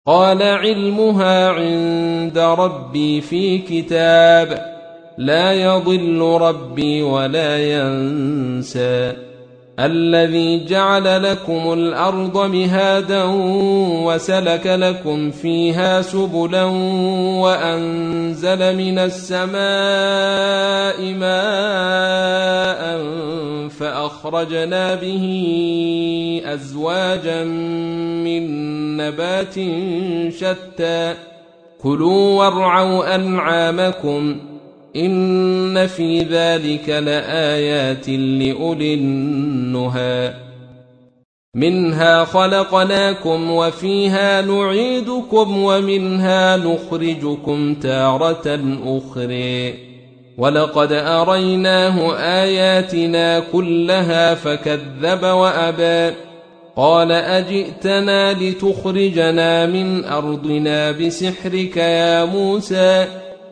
قال علمها عند ربي في كتاب لا يضل ربي ولا ينسى الذي جعل لكم الأرض مهادا وسلك لكم فيها سبلا وأنزل من السماء ماء فأخرجنا به أزواجا من نبات شتى كلوا وارعوا أنعامكم إن في ذلك لآيات لأولي النهى منها خلقناكم وفيها نعيدكم ومنها نخرجكم تارة أخرى ولقد أريناه آياتنا كلها فكذب وأبى قال أجئتنا لتخرجنا من أرضنا بسحرك يا موسى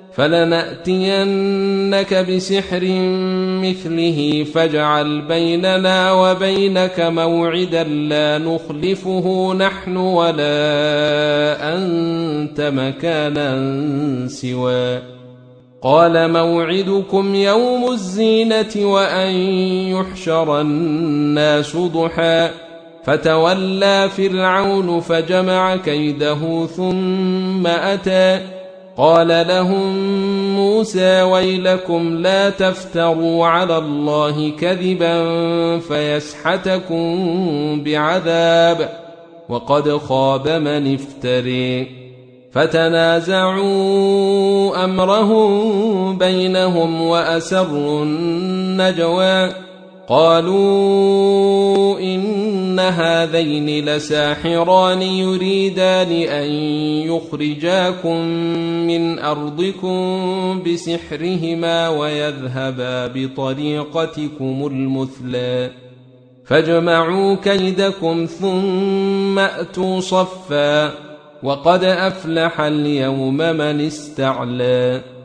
فلنأتينك بسحر مثله فاجعل بيننا وبينك موعدا لا نخلفه نحن ولا أنت مكانا سوى قال موعدكم يوم الزينة وأن يحشر الناس ضحى فتولى فرعون فجمع كيده ثم أتى قال لهم موسى ويلكم لا تفتروا على الله كذبا فيسحتكم بعذاب وقد خاب من افتري فتنازعوا أمرهم بينهم وأسروا النجوى قالوا إن هذين لساحران يريدان أن يخرجاكم من أرضكم بسحرهما ويذهبا بطريقتكم المثلى فاجمعوا كيدكم ثم أتوا صفا وقد أفلح اليوم من استعلى